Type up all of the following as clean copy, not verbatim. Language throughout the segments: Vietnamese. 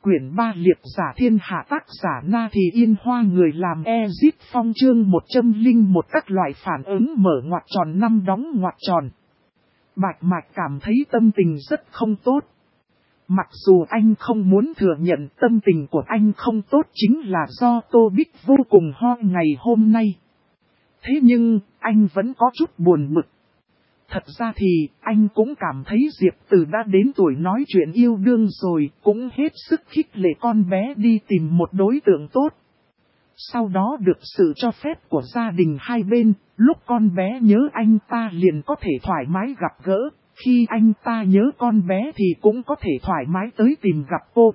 Quyển 3 liệt giả thiên hạ tác giả Na Thì Yên Hoa người làm Ezit Phong chương 101 các loại phản ứng mở ngoặc tròn 5 đóng ngoặc tròn. Bạch Mạch cảm thấy tâm tình rất không tốt. Mặc dù anh không muốn thừa nhận tâm tình của anh không tốt chính là do Tô Bích vô cùng ho ngày hôm nay. Thế nhưng, anh vẫn có chút buồn bực. Thật ra thì, anh cũng cảm thấy Diệp Từ đã đến tuổi nói chuyện yêu đương rồi, cũng hết sức khích lệ con bé đi tìm một đối tượng tốt. Sau đó được sự cho phép của gia đình hai bên, lúc con bé nhớ anh ta liền có thể thoải mái gặp gỡ, khi anh ta nhớ con bé thì cũng có thể thoải mái tới tìm gặp cô.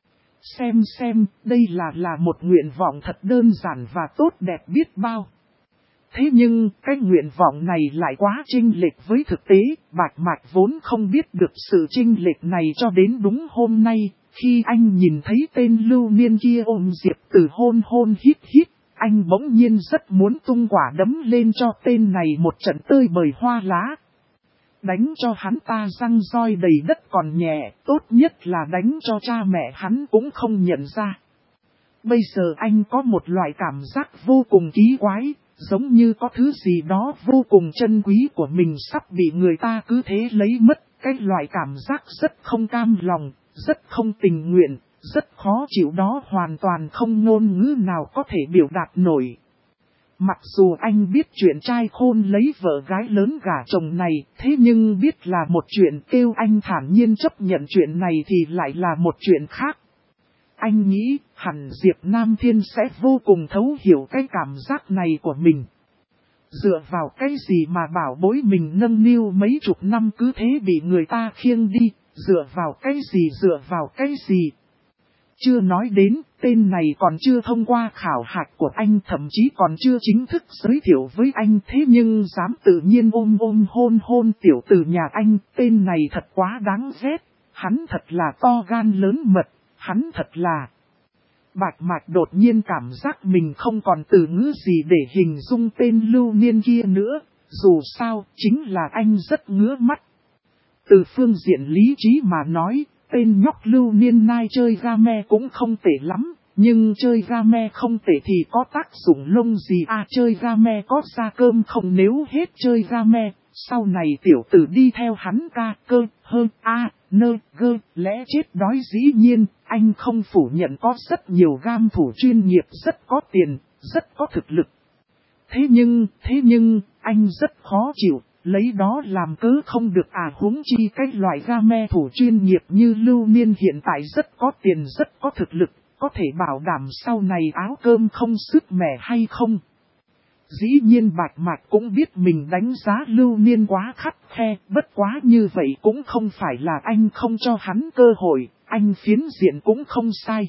Xem, đây là một nguyện vọng thật đơn giản và tốt đẹp biết bao. Thế nhưng, cái nguyện vọng này lại quá chênh lệch với thực tế, Bạch Mạch vốn không biết được sự chênh lệch này cho đến đúng hôm nay, khi anh nhìn thấy tên lưu niên kia ôm Diệp Từ hôn hít, anh bỗng nhiên rất muốn tung quả đấm lên cho tên này một trận tơi bời hoa lá. Đánh cho hắn ta răng roi đầy đất còn nhẹ, tốt nhất là đánh cho cha mẹ hắn cũng không nhận ra. Bây giờ anh có một loại cảm giác vô cùng kỳ quái. Giống như có thứ gì đó vô cùng chân quý của mình sắp bị người ta cứ thế lấy mất, cái loại cảm giác rất không cam lòng, rất không tình nguyện, rất khó chịu đó hoàn toàn không ngôn ngữ nào có thể biểu đạt nổi. Mặc dù anh biết chuyện trai khôn lấy vợ gái lớn gả chồng này, thế nhưng biết là một chuyện kêu anh thản nhiên chấp nhận chuyện này thì lại là một chuyện khác. Anh nghĩ hẳn Diệp Nam Thiên sẽ vô cùng thấu hiểu cái cảm giác này của mình. Dựa vào cái gì mà bảo bối mình nâng niu mấy chục năm cứ thế bị người ta khiêng đi, dựa vào cái gì. Chưa nói đến, tên này còn chưa thông qua khảo hạch của anh, thậm chí còn chưa chính thức giới thiệu với anh, thế nhưng dám tự nhiên ôm hôn tiểu tử nhà anh, tên này thật quá đáng ghét, hắn thật là to gan lớn mật. Hắn thật là... Bạch Mạch đột nhiên cảm giác mình không còn từ ngữ gì để hình dung tên lưu niên kia nữa, dù sao chính là anh rất ngứa mắt. Từ phương diện lý trí mà nói, tên nhóc lưu niên nai chơi game cũng không tệ lắm, nhưng chơi game không tệ thì có tác dụng lông gì à, chơi game có ra cơm không, nếu hết chơi game, sau này tiểu tử đi theo hắn ca cơ hơn a nơ gơ lẽ chết đói. Dĩ nhiên, anh không phủ nhận có rất nhiều game thủ chuyên nghiệp rất có tiền, rất có thực lực. Thế nhưng, anh rất khó chịu, lấy đó làm cớ không được à, huống chi cái loại game thủ chuyên nghiệp như lưu niên hiện tại rất có tiền rất có thực lực, có thể bảo đảm sau này áo cơm không sứt mẻ hay không. Dĩ nhiên Bạch Mạch cũng biết mình đánh giá lưu niên quá khắt khe, bất quá như vậy cũng không phải là anh không cho hắn cơ hội, anh phiến diện cũng không sai.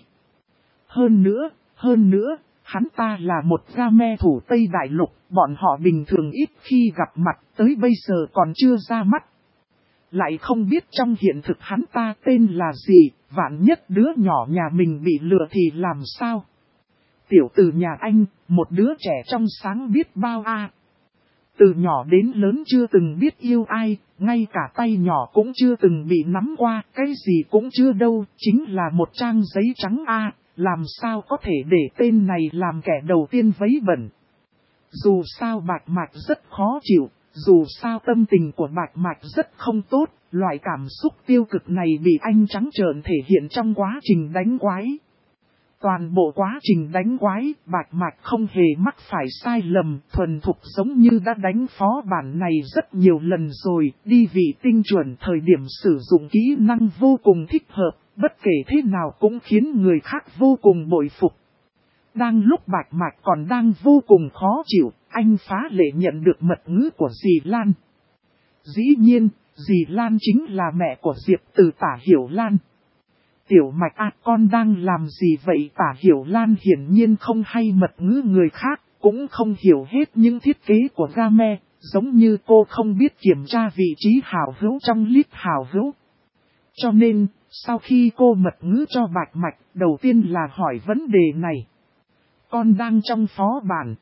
Hơn nữa, hắn ta là một game thủ Tây Đại Lục, bọn họ bình thường ít khi gặp mặt, tới bây giờ còn chưa ra mắt. Lại không biết trong hiện thực hắn ta tên là gì, vạn nhất đứa nhỏ nhà mình bị lừa thì làm sao? Tiểu tử nhà anh, một đứa trẻ trong sáng biết bao a. Từ nhỏ đến lớn chưa từng biết yêu ai, ngay cả tay nhỏ cũng chưa từng bị nắm qua, cái gì cũng chưa đâu, chính là một trang giấy trắng a, làm sao có thể để tên này làm kẻ đầu tiên vấy bẩn. Dù sao Bạch Mạch rất khó chịu, dù sao tâm tình của Bạch Mạch rất không tốt, loại cảm xúc tiêu cực này bị anh trắng trợn thể hiện trong quá trình đánh quái. Toàn bộ quá trình đánh quái, Bạch Mạch không hề mắc phải sai lầm, thuần thục giống như đã đánh phó bản này rất nhiều lần rồi, đi vị tinh chuẩn, thời điểm sử dụng kỹ năng vô cùng thích hợp, bất kể thế nào cũng khiến người khác vô cùng bội phục. Đang lúc Bạch Mạch còn đang vô cùng khó chịu, anh phá lệ nhận được mật ngữ của dì Lan. Dĩ nhiên, dì Lan chính là mẹ của Diệp Từ, Tả Hiểu Lan. Tiểu Mạch à, con đang làm gì vậy? Tả Hiểu Lan hiển nhiên không hay mật ngữ người khác, cũng không hiểu hết những thiết kế của game, giống như cô không biết kiểm tra vị trí hảo hữu trong list hảo hữu. Cho nên, sau khi cô mật ngữ cho Bạch Mạch, đầu tiên là hỏi vấn đề này. Con đang trong phó bản.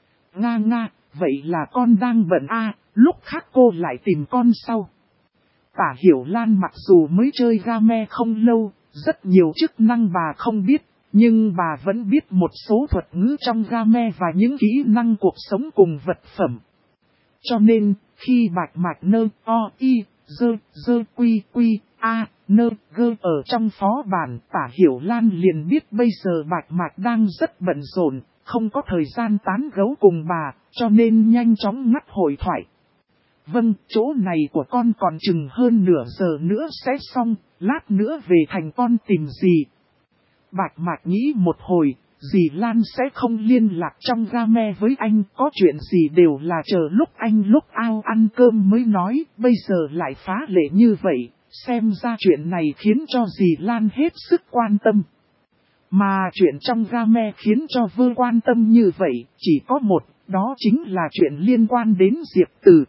Nga, vậy là con đang bận a, lúc khác cô lại tìm con sau. Tả Hiểu Lan mặc dù mới chơi game không lâu, Rất nhiều chức năng bà không biết, nhưng bà vẫn biết một số thuật ngữ trong game và những kỹ năng cuộc sống cùng vật phẩm. Cho nên, khi bạch mạch nơ o y dơ quy quy a nơ gơ ở trong phó bản, Tả Hiểu Lan liền biết bây giờ bạch mạch đang rất bận rộn, không có thời gian tán gẫu cùng bà, cho nên nhanh chóng ngắt hội thoại. Vâng, chỗ này của con còn chừng hơn nửa giờ nữa sẽ xong, lát nữa về thành con tìm dì. Bạch mạch nghĩ một hồi, dì Lan sẽ không liên lạc trong game với anh, có chuyện gì đều là chờ lúc anh lúc ao ăn cơm mới nói, bây giờ lại phá lệ như vậy, xem ra chuyện này khiến cho dì Lan hết sức quan tâm. Mà chuyện trong game khiến cho Vơ quan tâm như vậy, chỉ có một, đó chính là chuyện liên quan đến Diệp Từ.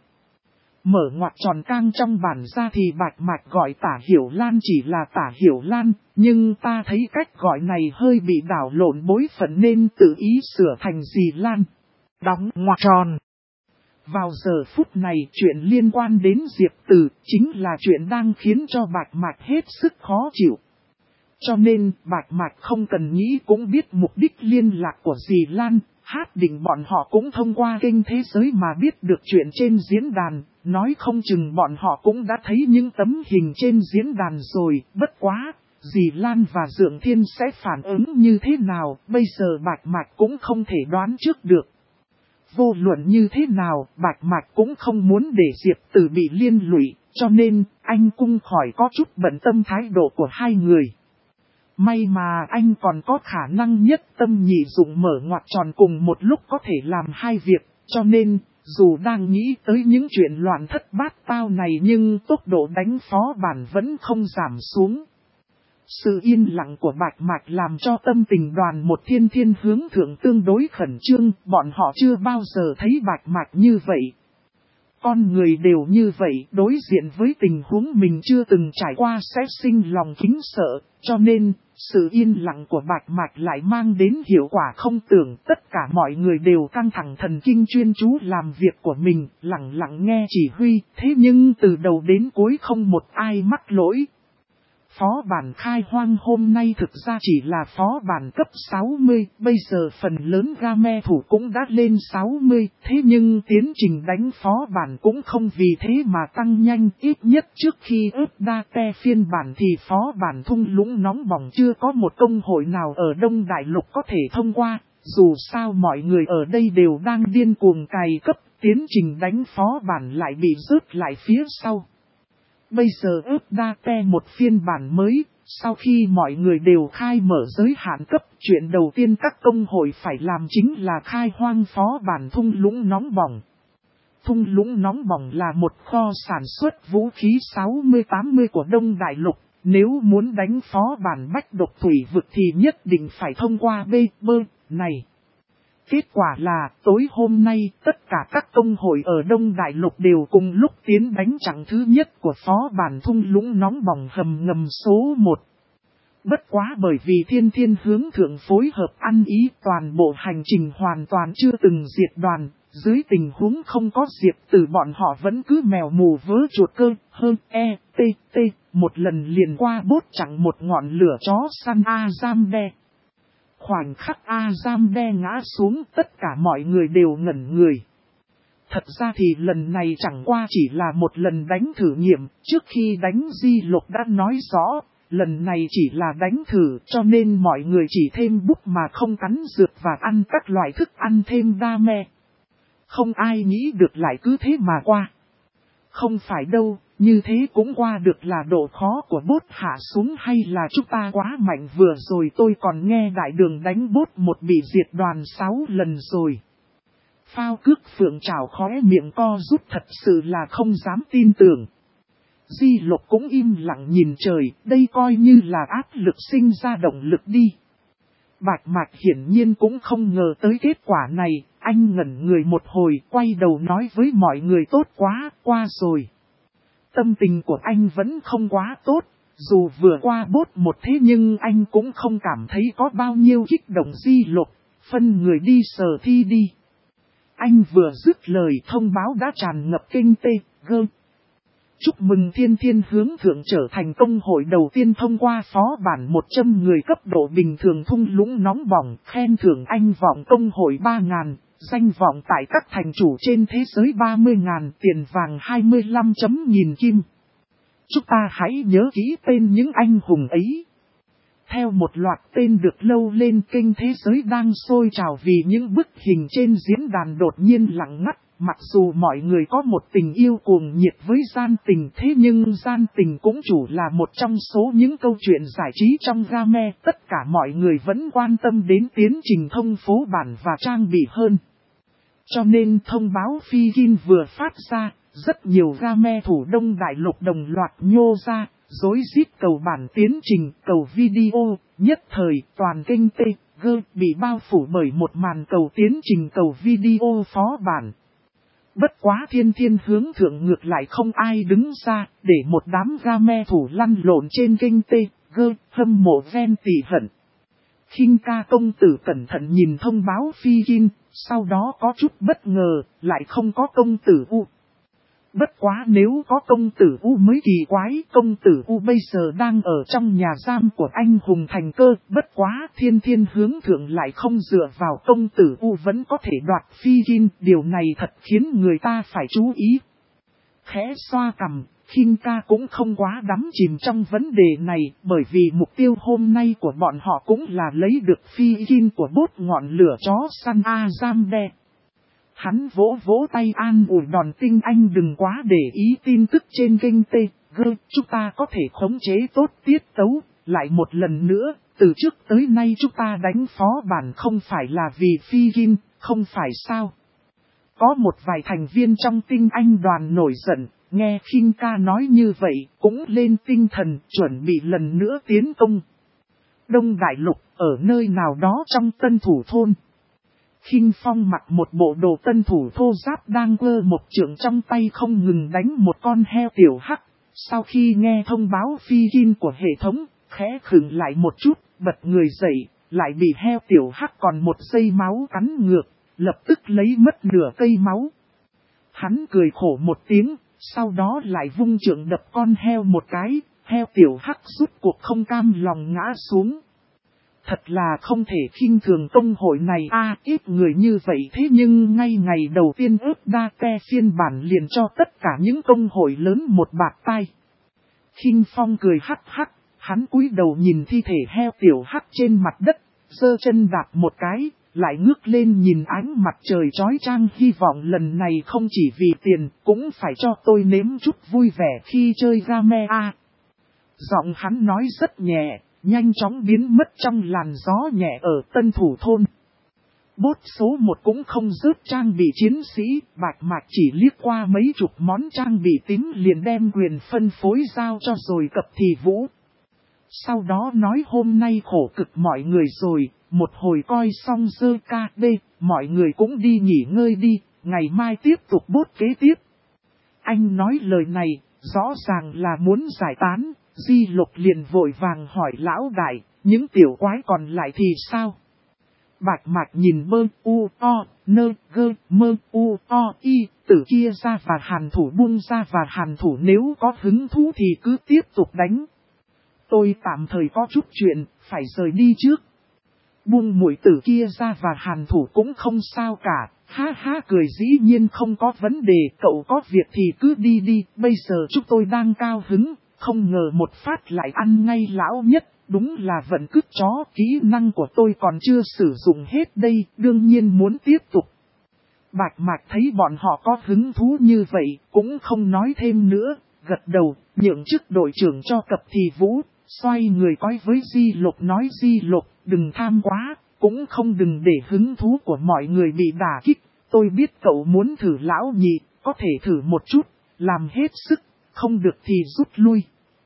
Mở ngoặc tròn cang trong bản ra thì bạch mạch gọi Tả Hiểu Lan chỉ là Tả Hiểu Lan, nhưng ta thấy cách gọi này hơi bị đảo lộn bối phận nên tự ý sửa thành dì Lan. Đóng ngoặc tròn. Vào giờ phút này chuyện liên quan đến Diệp Từ chính là chuyện đang khiến cho bạch mạch hết sức khó chịu. Cho nên bạch mạch không cần nghĩ cũng biết mục đích liên lạc của dì Lan. Hát định bọn họ cũng thông qua kênh thế giới mà biết được chuyện trên diễn đàn, nói không chừng bọn họ cũng đã thấy những tấm hình trên diễn đàn rồi, bất quá, dì Lan và Dượng Thiên sẽ phản ứng như thế nào, bây giờ bạch mạch cũng không thể đoán trước được. Vô luận như thế nào, bạch mạch cũng không muốn để Diệp Từ bị liên lụy, cho nên, anh cũng khỏi có chút bận tâm thái độ của hai người. May mà anh còn có khả năng nhất tâm nhị dụng mở ngoặc tròn cùng một lúc có thể làm hai việc, cho nên, dù đang nghĩ tới những chuyện loạn thất bát tao này nhưng tốc độ đánh phó bản vẫn không giảm xuống. Sự yên lặng của bạch mạch làm cho tâm tình đoàn một thiên thiên hướng thượng tương đối khẩn trương, bọn họ chưa bao giờ thấy bạch mạch như vậy. Con người đều như vậy, đối diện với tình huống mình chưa từng trải qua sẽ sinh lòng kính sợ, cho nên, sự yên lặng của bạch mạch lại mang đến hiệu quả không tưởng. Tất cả mọi người đều căng thẳng thần kinh chuyên chú làm việc của mình, lặng lặng nghe chỉ huy, thế nhưng từ đầu đến cuối không một ai mắc lỗi. Phó bản khai hoang hôm nay thực ra chỉ là phó bản cấp 60, bây giờ phần lớn game thủ cũng đã lên 60, thế nhưng tiến trình đánh phó bản cũng không vì thế mà tăng nhanh, ít nhất trước khi ướp đa te phiên bản thì phó bản thung lũng nóng bỏng chưa có một công hội nào ở Đông Đại Lục có thể thông qua, dù sao mọi người ở đây đều đang điên cuồng cày cấp, tiến trình đánh phó bản lại bị rớt lại phía sau. Bây giờ ướp đa te một phiên bản mới, sau khi mọi người đều khai mở giới hạn cấp, chuyện đầu tiên các công hội phải làm chính là khai hoang phó bản thung lũng nóng bỏng. Thung lũng nóng bỏng là một kho sản xuất vũ khí 60-80 của Đông Đại Lục, nếu muốn đánh phó bản bách độc thủy vực thì nhất định phải thông qua bơ này. Kết quả là, tối hôm nay, tất cả các công hội ở Đông Đại Lục đều cùng lúc tiến đánh chặng thứ nhất của phó bản thung lũng nóng bỏng hầm ngầm số 1. Bất quá bởi vì thiên thiên hướng thượng phối hợp ăn ý toàn bộ hành trình hoàn toàn chưa từng diệt đoàn, dưới tình huống không có Diệp Từ bọn họ vẫn cứ mèo mù vớ chuột cơ, hơn một lần liền qua bốt chẳng một ngọn lửa chó săn Azamde. Khoảnh khắc Azamde ngã xuống tất cả mọi người đều ngẩn người. Thật ra thì lần này chẳng qua chỉ là một lần đánh thử nghiệm, trước khi đánh Di Lục đã nói rõ, lần này chỉ là đánh thử cho nên mọi người chỉ thêm bút mà không cắn dược và ăn các loại thức ăn thêm đa me. Không ai nghĩ được lại cứ thế mà qua. Không phải đâu, như thế cũng qua được là độ khó của bốt hạ xuống hay là chúng ta quá mạnh vừa rồi tôi còn nghe đại đường đánh bốt một bị diệt đoàn 6 lần rồi. Phao cước phượng trảo khóe miệng co rút thật sự là không dám tin tưởng. Di Lục cũng im lặng nhìn trời, đây coi như là áp lực sinh ra động lực đi. Bạch Mạch hiển nhiên cũng không ngờ tới kết quả này, anh ngẩn người một hồi quay đầu nói với mọi người tốt quá, qua rồi. Tâm tình của anh vẫn không quá tốt, dù vừa qua bốt một thế nhưng anh cũng không cảm thấy có bao nhiêu kích động. Di Lục, phân người đi sở thi đi. Anh vừa dứt lời thông báo đã tràn ngập kênh T.G. Chúc mừng Thiên Thiên Hướng Thượng trở thành công hội đầu tiên thông qua phó bản 100 người cấp độ bình thường thung lũng nóng bỏng, khen thưởng anh vọng công hội 3.000, danh vọng tại các thành chủ trên thế giới 30.000, tiền vàng 25.000 kim. Chúng ta hãy nhớ kỹ tên những anh hùng ấy. Theo một loạt tên được lâu lên, kênh thế giới đang sôi trào vì những bức hình trên diễn đàn đột nhiên lặng ngắt. Mặc dù mọi người có một tình yêu cuồng nhiệt với gian tình, thế nhưng gian tình cũng chủ là một trong số những câu chuyện giải trí trong game. Tất cả mọi người vẫn quan tâm đến tiến trình thông phố bản và trang bị hơn. Cho nên thông báo Figin vừa phát ra, rất nhiều game thủ Đông Đại Lục đồng loạt nhô ra, rối rít cầu bản tiến trình, cầu video. Nhất thời toàn kênh TG bị bao phủ bởi một màn cầu tiến trình, cầu video phó bản. Bất quá Thiên Thiên Hướng Thượng ngược lại không ai đứng ra, để một đám game thủ lăn lộn trên kênh TG, hâm mộ ven tỉ hận. Khinh Ca công tử cẩn thận nhìn thông báo Figin, sau đó có chút bất ngờ, lại không có công tử U. Bất quá nếu có công tử U mới kỳ quái, công tử U bây giờ đang ở trong nhà giam của anh hùng Thành Cơ. Bất quá Thiên Thiên Hướng Thượng lại không dựa vào công tử U vẫn có thể đoạt Figin, điều này thật khiến người ta phải chú ý. Khẽ xoa cằm, Khinh Ca cũng không quá đắm chìm trong vấn đề này, bởi vì mục tiêu hôm nay của bọn họ cũng là lấy được Figin của bốt ngọn lửa chó săn Azamde. Hắn vỗ vỗ tay an ủi Đòn Tinh, anh đừng quá để ý tin tức trên kênh TG, chúng ta có thể khống chế tốt tiết tấu. Lại một lần nữa, từ trước tới nay chúng ta đánh phó bản không phải là vì Figin, không phải sao? Có một vài thành viên trong tinh anh đoàn nổi giận, nghe Khinh Ca nói như vậy, cũng lên tinh thần, chuẩn bị lần nữa tiến công. Đông Đại Lục, ở nơi nào đó trong Tân Thủ Thôn. Khinh Phong mặc một bộ đồ tân thủ thô giáp đang quơ một trượng trong tay không ngừng đánh một con heo tiểu hắc. Sau khi nghe thông báo Figin của hệ thống, khẽ khựng lại một chút, bật người dậy, lại bị heo tiểu hắc còn một giây máu cắn ngược, lập tức lấy mất nửa cây máu. Hắn cười khổ một tiếng, sau đó lại vung trượng đập con heo một cái, heo tiểu hắc rút cuộc không cam lòng ngã xuống. Thật là không thể khinh thường công hội này ít người như vậy, thế nhưng ngay ngày đầu tiên ước đa te phiên bản liền cho tất cả những công hội lớn một bạt tay. Khinh Phong cười hắc hắc, hắn cúi đầu nhìn thi thể heo tiểu hắc trên mặt đất, giơ chân đạp một cái, lại ngước lên nhìn ánh mặt trời chói chang, hy vọng lần này không chỉ vì tiền, cũng phải cho tôi nếm chút vui vẻ khi chơi game Giọng hắn nói rất nhẹ, nhanh chóng biến mất trong làn gió nhẹ ở Tân Thủ Thôn. Bốt số 1 cũng không rớt trang bị chiến sĩ, Bạch Mạch chỉ liếc qua mấy chục món trang bị tím liền đem quyền phân phối giao cho rồi cập thì vũ. Sau đó nói hôm nay khổ cực mọi người rồi, một hồi coi xong dơ KD, mọi người cũng đi nghỉ ngơi đi, ngày mai tiếp tục bốt kế tiếp. Anh nói lời này, rõ ràng là muốn giải tán. Di Lục liền vội vàng hỏi lão đại, những tiểu quái còn lại thì sao? Bạch Mạch nhìn bơ u o nơ gơ mơ u o y, tử kia ra và hàn thủ buông ra và hàn thủ nếu có hứng thú thì cứ tiếp tục đánh. Tôi tạm thời có chút chuyện, phải rời đi trước. Buông mũi tử kia ra và hàn thủ cũng không sao cả, ha ha cười dĩ nhiên không có vấn đề, cậu có việc thì cứ đi đi, bây giờ chúng tôi đang cao hứng. Không ngờ một phát lại ăn ngay lão nhất, đúng là vận cứt chó, kỹ năng của tôi còn chưa sử dụng hết đây, đương nhiên muốn tiếp tục. Bạch Mạch thấy bọn họ có hứng thú như vậy, cũng không nói thêm nữa, gật đầu, nhượng chức đội trưởng cho cập thì vũ, xoay người coi với Di Lục nói Di Lục, đừng tham quá, cũng không đừng để hứng thú của mọi người bị đả kích, tôi biết cậu muốn thử lão nhị, có thể thử một chút, làm hết sức. Không được thì rút lui.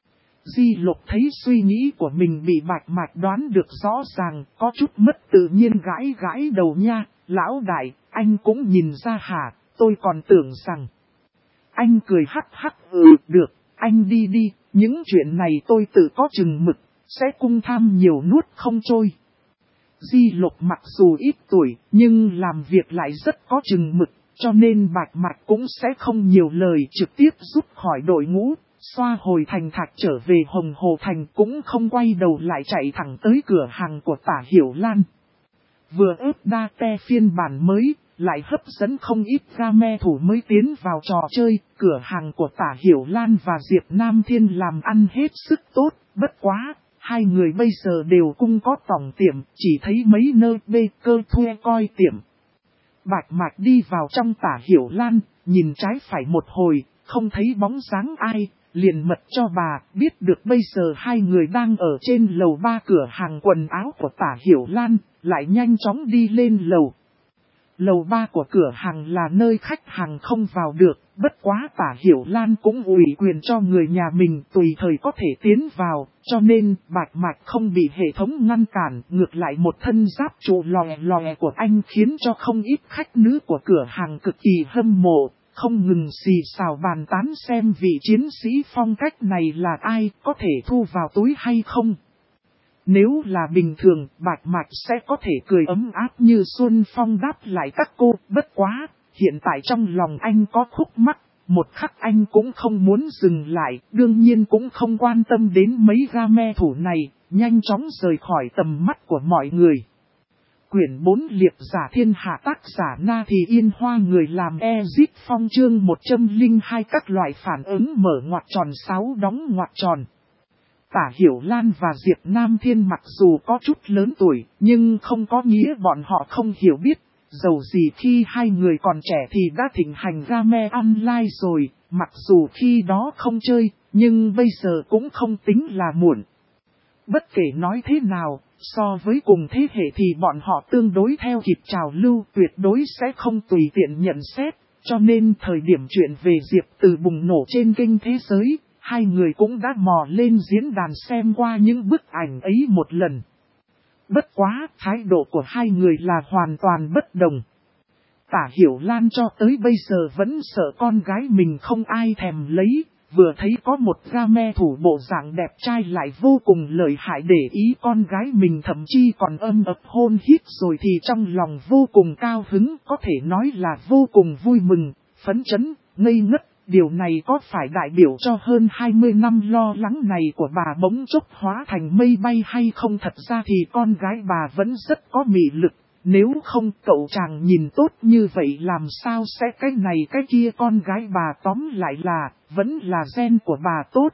Di Lục thấy suy nghĩ của mình bị Bạch Mạch đoán được rõ ràng, có chút mất tự nhiên gãi gãi đầu nha. Lão đại, anh cũng nhìn ra hả, tôi còn tưởng rằng. Anh cười hắc hắc, được, anh đi đi, những chuyện này tôi tự có chừng mực, sẽ cung tham nhiều nuốt không trôi. Di Lục mặc dù ít tuổi, nhưng làm việc lại rất có chừng mực. cho nên Bạch Mạch cũng sẽ không nhiều lời trực tiếp rút khỏi đội ngũ, xoa hồi thành thạch trở về Hồng Hồ Thành cũng không quay đầu lại chạy thẳng tới cửa hàng của Tả Hiểu Lan. Vừa ướp đa te phiên bản mới, lại hấp dẫn không ít game thủ mới tiến vào trò chơi, cửa hàng của Tả Hiểu Lan và Diệp Nam Thiên làm ăn hết sức tốt, bất quá, hai người bây giờ đều cũng có tổng tiệm, chỉ thấy mấy nơi bê cơ thuê coi tiệm. Bạch Mạch đi vào trong Tả Hiểu Lan, nhìn trái phải một hồi, không thấy bóng dáng ai, liền mật cho bà, biết được bây giờ hai người đang ở trên lầu 3 cửa hàng quần áo của Tả Hiểu Lan, lại nhanh chóng đi lên lầu. Lầu 3 của cửa hàng là nơi khách hàng không vào được, bất quá Tả Hiểu Lan cũng ủy quyền cho người nhà mình tùy thời có thể tiến vào, cho nên Bạch Mạch không bị hệ thống ngăn cản, ngược lại một thân giáp trụ lòe lòe của anh khiến cho không ít khách nữ của cửa hàng cực kỳ hâm mộ, không ngừng xì xào bàn tán xem vị chiến sĩ phong cách này là ai, có thể thu vào túi hay không. Nếu là bình thường, Bạch Mạch sẽ có thể cười ấm áp như Xuân Phong đáp lại các cô, bất quá, hiện tại trong lòng anh có khúc mắc, một khắc anh cũng không muốn dừng lại, đương nhiên cũng không quan tâm đến mấy game thủ này, nhanh chóng rời khỏi tầm mắt của mọi người. Quyển 4 Liệp giả thiên hạ tác giả Na Thì Yên Hoa người làm Ezit Phong chương 102 các loại phản ứng mở ngoặc tròn 6 đóng ngoặc tròn. Tả Hiểu Lan và Diệp Nam Thiên mặc dù có chút lớn tuổi, nhưng không có nghĩa bọn họ không hiểu biết. Dầu gì khi hai người còn trẻ thì đã thịnh hành game online rồi, mặc dù khi đó không chơi, nhưng bây giờ cũng không tính là muộn. Bất kể nói thế nào, so với cùng thế hệ thì bọn họ tương đối theo kịp trào lưu, tuyệt đối sẽ không tùy tiện nhận xét, cho nên thời điểm chuyện về Diệp Từ bùng nổ trên kênh thế giới, hai người cũng đã mò lên diễn đàn xem qua những bức ảnh ấy một lần. Bất quá, thái độ của hai người là hoàn toàn bất đồng. Tả Hiểu Lan cho tới bây giờ vẫn sợ con gái mình không ai thèm lấy, vừa thấy có một game thủ bộ dạng đẹp trai lại vô cùng lợi hại để ý con gái mình thậm chí còn âm ập hôn hít rồi thì trong lòng vô cùng cao hứng, có thể nói là vô cùng vui mừng, phấn chấn, ngây ngất. Điều này có phải đại biểu cho hơn 20 năm lo lắng này của bà bỗng chốc hóa thành mây bay hay không? Thật ra thì con gái bà vẫn rất có mị lực, nếu không cậu chàng nhìn tốt như vậy làm sao sẽ cái này cái kia, con gái bà tóm lại là, vẫn là gen của bà tốt.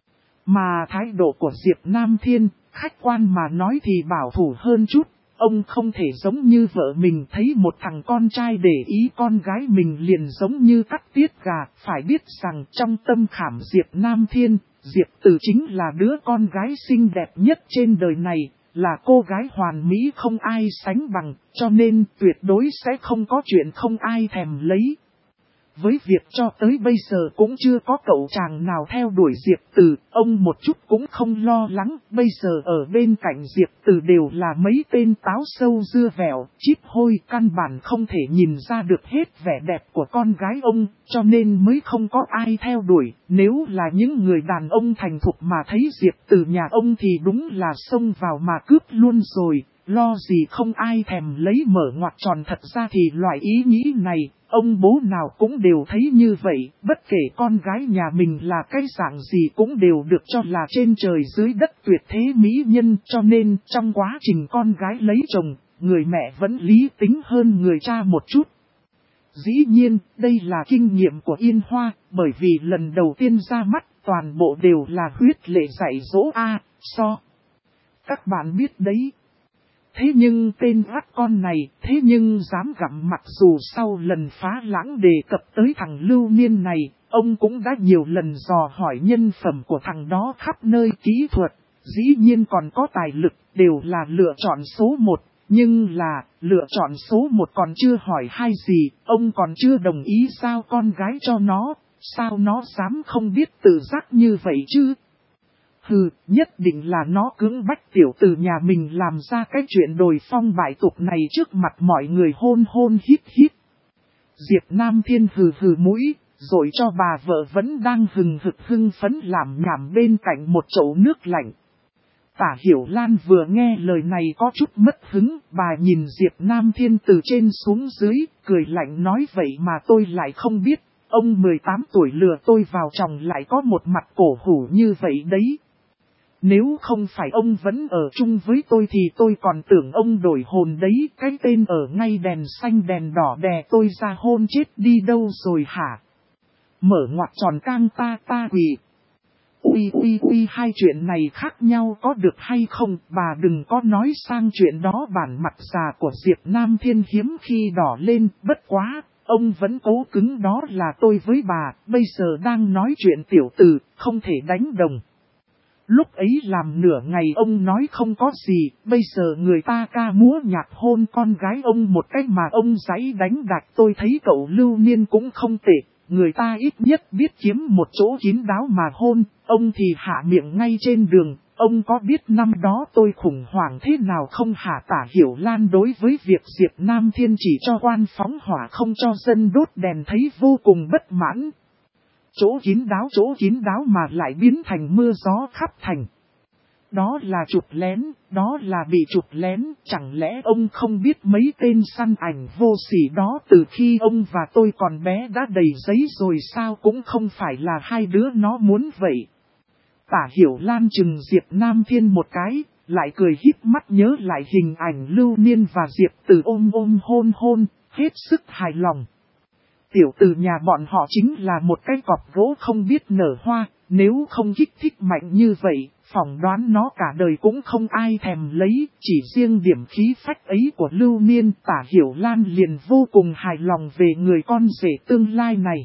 Mà thái độ của Diệp Nam Thiên, khách quan mà nói thì bảo thủ hơn chút. Ông không thể giống như vợ mình thấy một thằng con trai để ý con gái mình liền giống như cắt tiết gà. Phải biết rằng trong tâm khảm Diệp Nam Thiên, Diệp Từ chính là đứa con gái xinh đẹp nhất trên đời này, là cô gái hoàn mỹ không ai sánh bằng, cho nên tuyệt đối sẽ không có chuyện không ai thèm lấy. Với việc cho tới bây giờ cũng chưa có cậu chàng nào theo đuổi Diệp Từ, ông một chút cũng không lo lắng, bây giờ ở bên cạnh Diệp Từ đều là mấy tên táo sâu dưa vẻo, chíp hôi, căn bản không thể nhìn ra được hết vẻ đẹp của con gái ông, cho nên mới không có ai theo đuổi. Nếu là những người đàn ông thành thục mà thấy Diệp Từ nhà ông thì đúng là xông vào mà cướp luôn rồi. Lo gì không ai thèm lấy mở ngoặc tròn. Thật ra thì loại ý nghĩ này, ông bố nào cũng đều thấy như vậy, bất kể con gái nhà mình là cái dạng gì cũng đều được cho là trên trời dưới đất tuyệt thế mỹ nhân, cho nên trong quá trình con gái lấy chồng, người mẹ vẫn lý tính hơn người cha một chút. Dĩ nhiên, đây là kinh nghiệm của Yên Hoa, bởi vì lần đầu tiên ra mắt, toàn bộ đều là huyết lệ dạy dỗ Các bạn biết đấy. Thế nhưng tên ác con này, thế nhưng dám gặm mặc dù sau lần phá lãng đề cập tới thằng Lưu Niên này, ông cũng đã nhiều lần dò hỏi nhân phẩm của thằng đó khắp nơi kỹ thuật, dĩ nhiên còn có tài lực, đều là lựa chọn số 1, nhưng là, lựa chọn số 1 còn chưa hỏi hai gì, ông còn chưa đồng ý giao con gái cho nó, sao nó dám không biết tự giác như vậy chứ? Hừ, nhất định là nó cưỡng bách tiểu tử nhà mình làm ra cái chuyện đồi phong bại tục này trước mặt mọi người hôn hít hít. Diệp Nam Thiên hừ mũi, rồi cho bà vợ vẫn đang hừng hực hưng phấn làm nhảm bên cạnh một chậu nước lạnh. Tả Hiểu Lan vừa nghe lời này có chút mất hứng, bà nhìn Diệp Nam Thiên từ trên xuống dưới, cười lạnh nói vậy mà tôi lại không biết, ông 18 tuổi lừa tôi vào chồng lại có một mặt cổ hủ như vậy đấy. Nếu không phải ông vẫn ở chung với tôi thì tôi còn tưởng ông đổi hồn đấy, cái tên ở ngay đèn xanh đèn đỏ đè tôi ra hôn chết đi đâu rồi hả? Mở ngoặc tròn cang ta quỳ. Ui, hai chuyện này khác nhau có được hay không, bà đừng có nói sang chuyện đó. Bản mặt già của Diệp Nam Thiên hiếm khi đỏ lên, bất quá, ông vẫn cố cứng đó là tôi với bà, bây giờ đang nói chuyện tiểu tử, không thể đánh đồng. Lúc ấy làm nửa ngày ông nói không có gì, bây giờ người ta ca múa nhạc hôn con gái ông một cách mà ông giãy đánh đạch. Tôi thấy cậu Lưu Niên cũng không tệ, người ta ít nhất biết kiếm một chỗ kín đáo mà hôn, ông thì hạ miệng ngay trên đường. Ông có biết năm đó tôi khủng hoảng thế nào không hả? Tả Hiểu Lan đối với việc Diệp Nam Thiên chỉ cho quan phóng hỏa không cho dân đốt đèn thấy vô cùng bất mãn. Chỗ kín đáo mà lại biến thành mưa gió khắp thành. Đó là chụp lén, đó là bị chụp lén, chẳng lẽ ông không biết mấy tên săn ảnh vô sỉ đó từ khi ông và tôi còn bé đã đầy giấy rồi sao? Cũng không phải là hai đứa nó muốn vậy. Tả Hiểu Lan chừng Diệp Nam Thiên một cái, lại cười híp mắt nhớ lại hình ảnh Lưu Niên và Diệp Từ ôm hôn, hết sức hài lòng. Tiểu tử nhà bọn họ chính là một cái cọp gỗ không biết nở hoa, nếu không kích thích mạnh như vậy, phỏng đoán nó cả đời cũng không ai thèm lấy, chỉ riêng điểm khí phách ấy của Lưu Niên. Tả Hiểu Lan liền vô cùng hài lòng về người con rể tương lai này.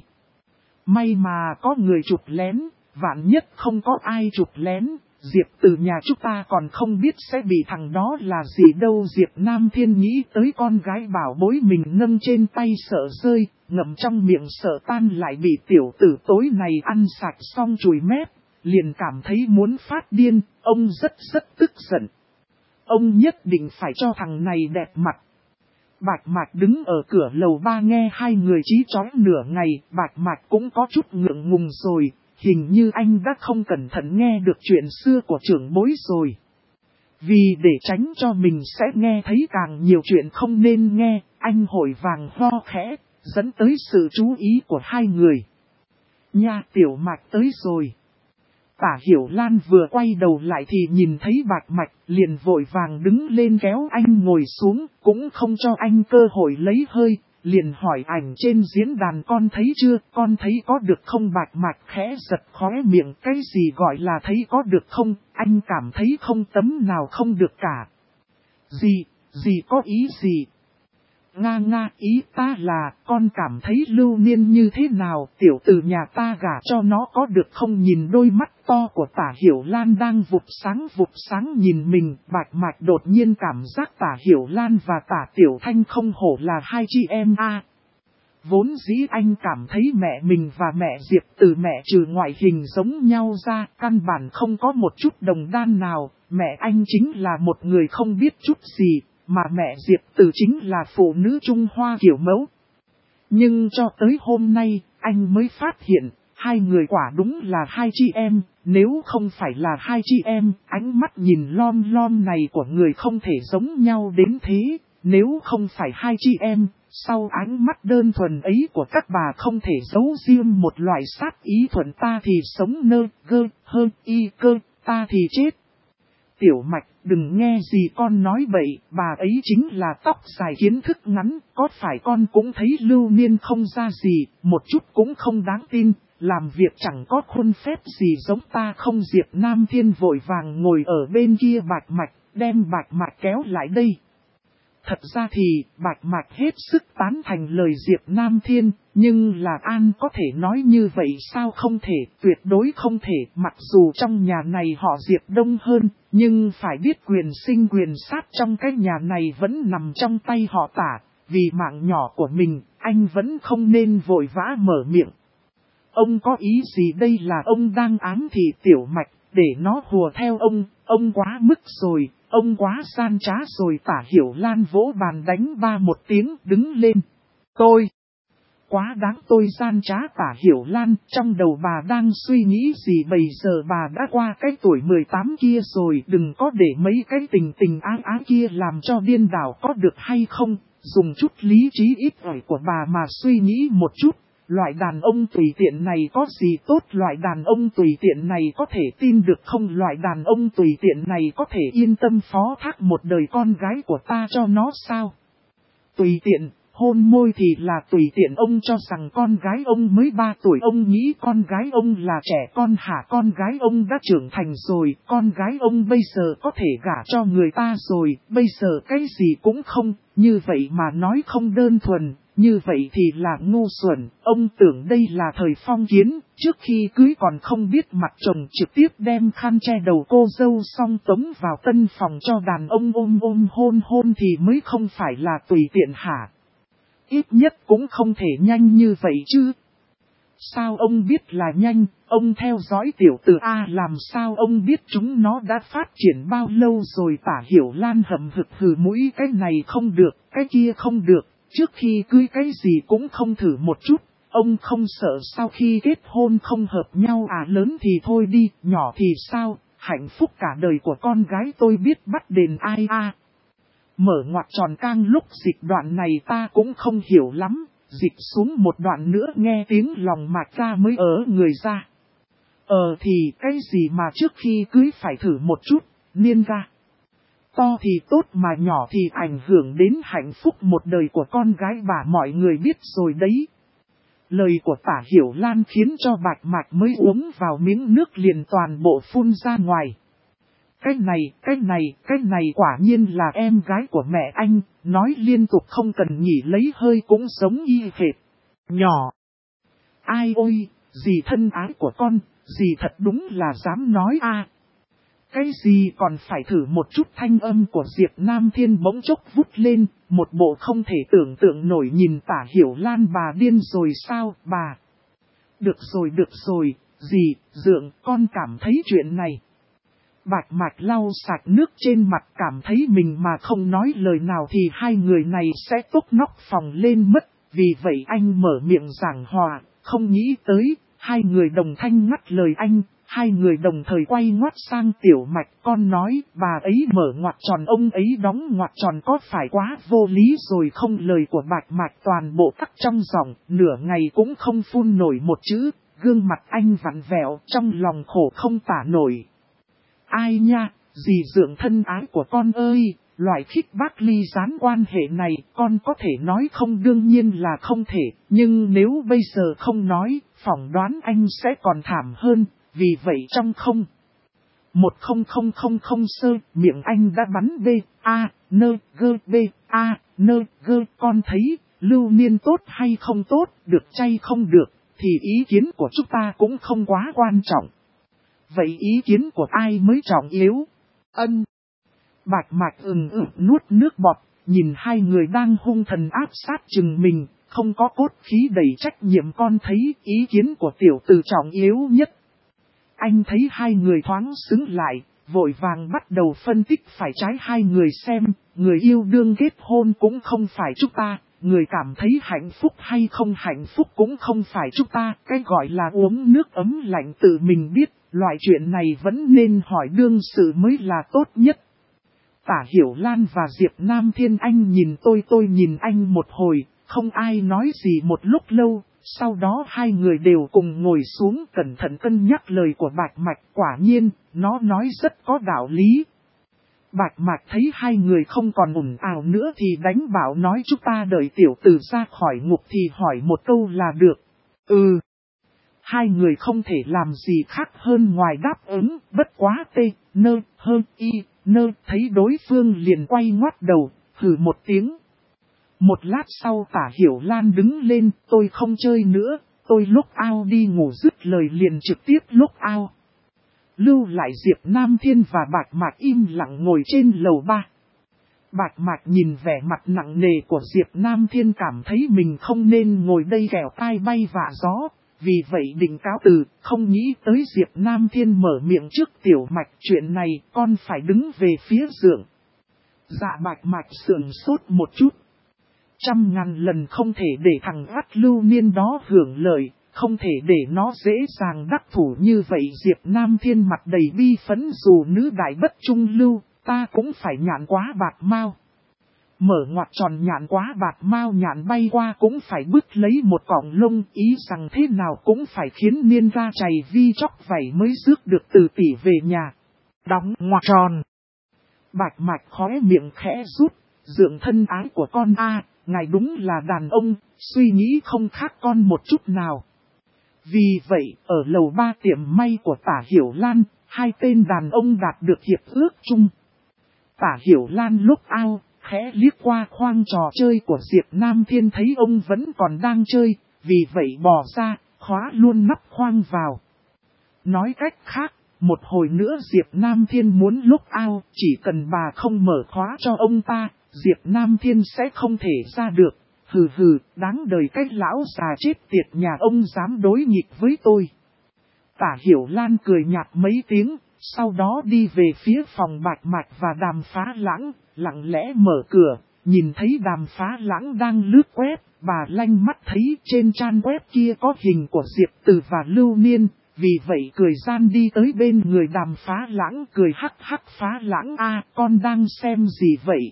May mà có người chụp lén, vạn nhất không có ai chụp lén, Diệp Từ nhà chúng ta còn không biết sẽ bị thằng đó là gì đâu. Diệp Nam Thiên nghĩ tới con gái bảo bối mình nâng trên tay sợ rơi, ngậm trong miệng sợ tan lại bị tiểu tử tối này ăn sạch xong chùi mép, liền cảm thấy muốn phát điên, ông rất tức giận. Ông nhất định phải cho thằng này đẹp mặt. Bạch Mạch đứng ở cửa lầu 3 nghe hai người chí chói nửa ngày, Bạch Mạch cũng có chút ngượng ngùng rồi, hình như anh đã không cẩn thận nghe được chuyện xưa của trưởng bối rồi. Vì để tránh cho mình sẽ nghe thấy càng nhiều chuyện không nên nghe, anh vội vàng ho khẽ, dẫn tới sự chú ý của hai người. Nha, Tiểu Mạch tới rồi. Tả Hiểu Lan vừa quay đầu lại thì nhìn thấy Bạch Mạch, liền vội vàng đứng lên kéo anh ngồi xuống, cũng không cho anh cơ hội lấy hơi, liền hỏi ảnh trên diễn đàn con thấy chưa, con thấy có được không? Bạch Mạch khẽ giật khóe miệng, cái gì gọi là thấy có được không, anh cảm thấy không tấm nào không được cả. Gì có ý gì? Nga, ý ta là, con cảm thấy Lưu Niên như thế nào, tiểu tử nhà ta gả cho nó có được không? Nhìn đôi mắt to của Tả Hiểu Lan đang vụp sáng nhìn mình, Bạch Mạch đột nhiên cảm giác Tả Hiểu Lan và Tả Tiểu Thanh không hổ là hai chị em a. Vốn dĩ anh cảm thấy mẹ mình và mẹ Diệp Từ mẹ trừ ngoại hình giống nhau ra, căn bản không có một chút đồng đan nào, mẹ anh chính là một người không biết chút gì. Mà mẹ Diệp Từ chính là phụ nữ Trung Hoa kiểu mẫu. Nhưng cho tới hôm nay, anh mới phát hiện, hai người quả đúng là hai chị em. Nếu không phải là hai chị em, ánh mắt nhìn lom này của người không thể giống nhau đến thế. Nếu không phải hai chị em, sau ánh mắt đơn thuần ấy của các bà không thể giấu riêng một loại sát ý thuần. Ta thì sống nơ gơ hơn y cơ, ta thì chết. Tiểu Mạch, đừng nghe gì con nói bậy, bà ấy chính là tóc dài kiến thức ngắn, có phải con cũng thấy Lưu Niên không ra gì, một chút cũng không đáng tin, làm việc chẳng có khuôn phép gì giống ta không? Diệp Nam Thiên vội vàng ngồi ở bên kia Bạch Mạch, đem Bạch Mạch kéo lại đây. Thật ra thì, Bạch Mạch hết sức tán thành lời Diệp Nam Thiên, nhưng là An có thể nói như vậy sao? Không thể, tuyệt đối không thể, mặc dù trong nhà này họ Diệp đông hơn, nhưng phải biết quyền sinh quyền sát trong cái nhà này vẫn nằm trong tay họ Tả, vì mạng nhỏ của mình, anh vẫn không nên vội vã mở miệng. Ông có ý gì đây? Là ông đang ám thị Tiểu Mạch, để nó hùa theo ông quá mức rồi. Ông quá gian trá rồi. Tả Hiểu Lan vỗ bàn đánh ba một tiếng đứng lên. Quá đáng tôi gian trá. Tả Hiểu Lan, trong đầu bà đang suy nghĩ gì bây giờ bà đã qua cái tuổi 18 kia rồi, đừng có để mấy cái tình tình ái ái kia làm cho điên đảo có được hay không, dùng chút lý trí ít ỏi của bà mà suy nghĩ một chút. Loại đàn ông tùy tiện này có gì tốt, loại đàn ông tùy tiện này có thể tin được không, loại đàn ông tùy tiện này có thể yên tâm phó thác một đời con gái của ta cho nó sao? Tùy tiện, hôn môi thì là tùy tiện, ông cho rằng con gái ông mới 3 tuổi, ông nghĩ con gái ông là trẻ con hả? Con gái ông đã trưởng thành rồi, con gái ông bây giờ có thể gả cho người ta rồi, bây giờ cái gì cũng không, như vậy mà nói không đơn thuần. Như vậy thì là ngu xuẩn, ông tưởng đây là thời phong kiến, trước khi cưới còn không biết mặt chồng trực tiếp đem khăn che đầu cô dâu xong tống vào tân phòng cho đàn ông ôm hôn thì mới không phải là tùy tiện hả? Ít nhất cũng không thể nhanh như vậy chứ. Sao ông biết là nhanh, ông theo dõi tiểu tử A làm sao ông biết chúng nó đã phát triển bao lâu rồi? Tả Hiểu Lan hậm hực hừ mũi, cái này không được, cái kia không được. Trước khi cưới cái gì cũng không thử một chút, ông không sợ sau khi kết hôn không hợp nhau à? Lớn thì thôi đi, nhỏ thì sao, hạnh phúc cả đời của con gái tôi biết bắt đền ai à? Mở ngoặc tròn cang lúc dịch đoạn này ta cũng không hiểu lắm, dịch xuống một đoạn nữa nghe tiếng lòng mạch ra mới ở người ra. Thì cái gì mà trước khi cưới phải thử một chút, niên ra. To thì tốt mà nhỏ thì ảnh hưởng đến hạnh phúc một đời của con gái bà, mọi người biết rồi đấy. Lời của Tả Hiểu Lan khiến cho Bạch Mạch mới uống vào miếng nước liền toàn bộ phun ra ngoài. Cái này quả nhiên là em gái của mẹ anh, nói liên tục không cần nghỉ lấy hơi cũng giống y hệt. Nhỏ. Ai ôi, dì thân ái của con, dì thật đúng là dám nói a. Cái gì còn phải thử một chút? Thanh âm của Diệp Nam Thiên bỗng chốc vút lên, một bộ không thể tưởng tượng nổi nhìn Tả Hiểu Lan. Bà điên rồi sao, bà? Được rồi, dì, dượng, con cảm thấy chuyện này. Bạch Mạch lau sạch nước trên mặt, cảm thấy mình mà không nói lời nào thì hai người này sẽ tốc nóc phòng lên mất, vì vậy anh mở miệng giảng hòa, không nghĩ tới, hai người đồng thanh ngắt lời anh. Hai người đồng thời quay ngoắt sang Tiểu Mạch, con nói, bà ấy mở ngoặc tròn ông ấy đóng ngoặc tròn có phải quá vô lý rồi không? Lời của Bạch Mạch toàn bộ tắc trong giọng, nửa ngày cũng không phun nổi một chữ, gương mặt anh vặn vẹo, trong lòng khổ không tả nổi. Ai nha, dì dượng thân ái của con ơi, loại khích bác ly gián quan hệ này con có thể nói không, đương nhiên là không thể, nhưng nếu bây giờ không nói, phỏng đoán anh sẽ còn thảm hơn. Vì vậy trong 10000 sơ, miệng anh đã bắn B, A, N, G, B, A, N, G. Con thấy, lưu niên tốt hay không tốt, được chay không được, thì ý kiến của chúng ta cũng không quá quan trọng. Vậy ý kiến của ai mới trọng yếu? Ân. Bạch Mạch nuốt nước bọt, nhìn hai người đang hung thần áp sát chừng mình, không có cốt khí đầy trách nhiệm. Con thấy ý kiến của tiểu tử trọng yếu nhất. Anh thấy hai người thoáng xứng lại, vội vàng bắt đầu phân tích phải trái hai người xem, người yêu đương kết hôn cũng không phải chúng ta, người cảm thấy hạnh phúc hay không hạnh phúc cũng không phải chúng ta, cái gọi là uống nước ấm lạnh tự mình biết, loại chuyện này vẫn nên hỏi đương sự mới là tốt nhất. Tả Hiểu Lan và Diệp Nam Thiên, anh nhìn tôi nhìn anh một hồi, không ai nói gì một lúc lâu. Sau đó hai người đều cùng ngồi xuống cẩn thận cân nhắc lời của Bạch Mạch, quả nhiên, nó nói rất có đạo lý. Bạch Mạch thấy hai người không còn ồn ào nữa thì đánh bảo nói chúng ta đợi tiểu tử ra khỏi ngục thì hỏi một câu là được. Hai người không thể làm gì khác hơn ngoài đáp ứng, bất quá thấy đối phương liền quay ngoắt đầu, hừ một tiếng. Một lát sau Tả Hiểu Lan đứng lên, tôi không chơi nữa, tôi lúc out đi ngủ, dứt lời liền trực tiếp lúc out. Lưu lại Diệp Nam Thiên và Bạch Mạch im lặng ngồi trên lầu 3. Bạch Mạch nhìn vẻ mặt nặng nề của Diệp Nam Thiên cảm thấy mình không nên ngồi đây kẻo tai bay vạ gió, vì vậy định cáo từ, không nghĩ tới Diệp Nam Thiên mở miệng trước. Tiểu Mạch, chuyện này con phải đứng về phía dượng. Dạ. Bạch Mạch sườn sốt một chút. 100.000 lần không thể để thằng ắt lưu niên đó hưởng lợi, không thể để nó dễ dàng đắc thủ như vậy. Diệp Nam Thiên mặt đầy bi phấn, dù nữ đại bất trung lưu, ta cũng phải nhạn quá bạt mau. Mở ngoặc tròn, nhạn quá bạt mau, nhạn bay qua cũng phải bứt lấy một cọng lông, ý rằng thế nào cũng phải khiến niên ra chày vi chóc vảy mới rước được từ tỷ về nhà. Đóng ngoặc tròn. Bạch Mạch khóe miệng khẽ rút, dượng thân ái của con a, ngài đúng là đàn ông, suy nghĩ không khác con một chút nào. Vì vậy, ở lầu 3 tiệm may của Tả Hiểu Lan, hai tên đàn ông đạt được hiệp ước chung. Tả Hiểu Lan lúc ao, khẽ liếc qua khoang trò chơi của Diệp Nam Thiên, thấy ông vẫn còn đang chơi, vì vậy bỏ ra, khóa luôn nắp khoang vào. Nói cách khác, một hồi nữa Diệp Nam Thiên muốn lúc ao, chỉ cần bà không mở khóa cho ông ta, Diệp Nam Thiên sẽ không thể ra được. Hừ hừ, đáng đời cái lão già chết tiệt nhà ông dám đối nghịch với tôi. Tả Hiểu Lan cười nhạt mấy tiếng, sau đó đi về phía phòng Bạch Mạch và Đàm Phá Lãng, lặng lẽ mở cửa, nhìn thấy Đàm Phá Lãng đang lướt web, bà lanh mắt thấy trên trang web kia có hình của Diệp Từ và Lưu Niên, vì vậy cười gian đi tới bên người Đàm Phá Lãng, cười hắc hắc. Phá Lãng a, con đang xem gì vậy?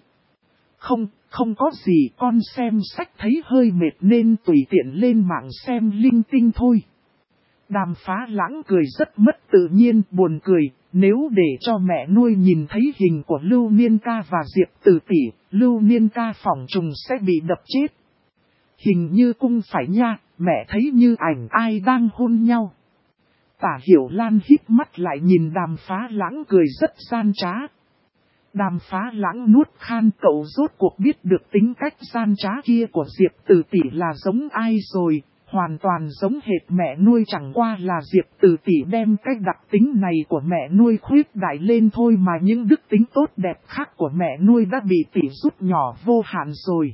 Không có gì, con xem sách thấy hơi mệt nên tùy tiện lên mạng xem linh tinh thôi. Đàm Phá Lãng cười rất mất tự nhiên, buồn cười, nếu để cho mẹ nuôi nhìn thấy hình của Lưu Niên ca và Diệp Từ tỷ, Lưu Niên ca phỏng trùng sẽ bị đập chết. Hình như cũng phải nha, mẹ thấy như ảnh ai đang hôn nhau. Tả Hiểu Lan hít mắt lại nhìn Đàm Phá Lãng cười rất gian trá. Đàm Phá Lãng nuốt khan, cậu rốt cuộc biết được tính cách gian trá kia của Diệp Từ tỷ là giống ai rồi, hoàn toàn giống hệt mẹ nuôi, chẳng qua là Diệp Từ tỷ đem cái đặc tính này của mẹ nuôi khuyết đại lên thôi mà những đức tính tốt đẹp khác của mẹ nuôi đã bị tỷ rút nhỏ vô hạn rồi.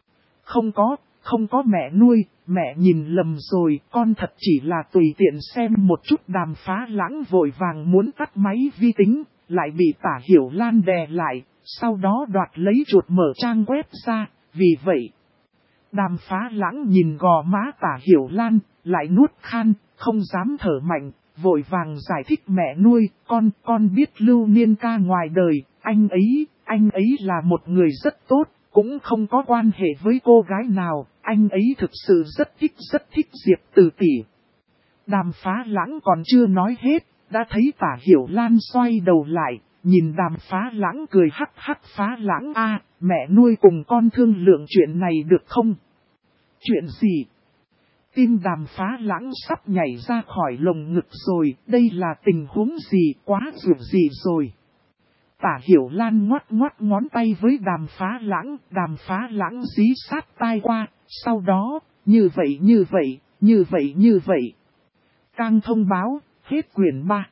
Không có mẹ nuôi, mẹ nhìn lầm rồi, con thật chỉ là tùy tiện xem một chút. Đàm Phá Lãng vội vàng muốn tắt máy vi tính, lại bị Tả Hiểu Lan đè lại, sau đó đoạt lấy chuột mở trang web ra, vì vậy. Đàm Phá Lãng nhìn gò má Tả Hiểu Lan, lại nuốt khan, không dám thở mạnh, vội vàng giải thích mẹ nuôi, con biết Lưu Niên ca ngoài đời, anh ấy là một người rất tốt, cũng không có quan hệ với cô gái nào, anh ấy thực sự rất thích Diệp Từ tỷ. Đàm Phá Lãng còn chưa nói hết, đã thấy Tả Hiểu Lan xoay đầu lại, nhìn Đàm Phá Lãng cười hắc hắc. Phá Lãng a, mẹ nuôi cùng con thương lượng chuyện này được không? Chuyện gì? Tim Đàm Phá Lãng sắp nhảy ra khỏi lồng ngực rồi, đây là tình huống gì, quá rủi gì rồi? Tả Hiểu Lan ngoắt ngón tay với Đàm Phá Lãng, Đàm Phá Lãng dí sát tai qua, sau đó, như vậy. Càng thông báo, hết quyển 3.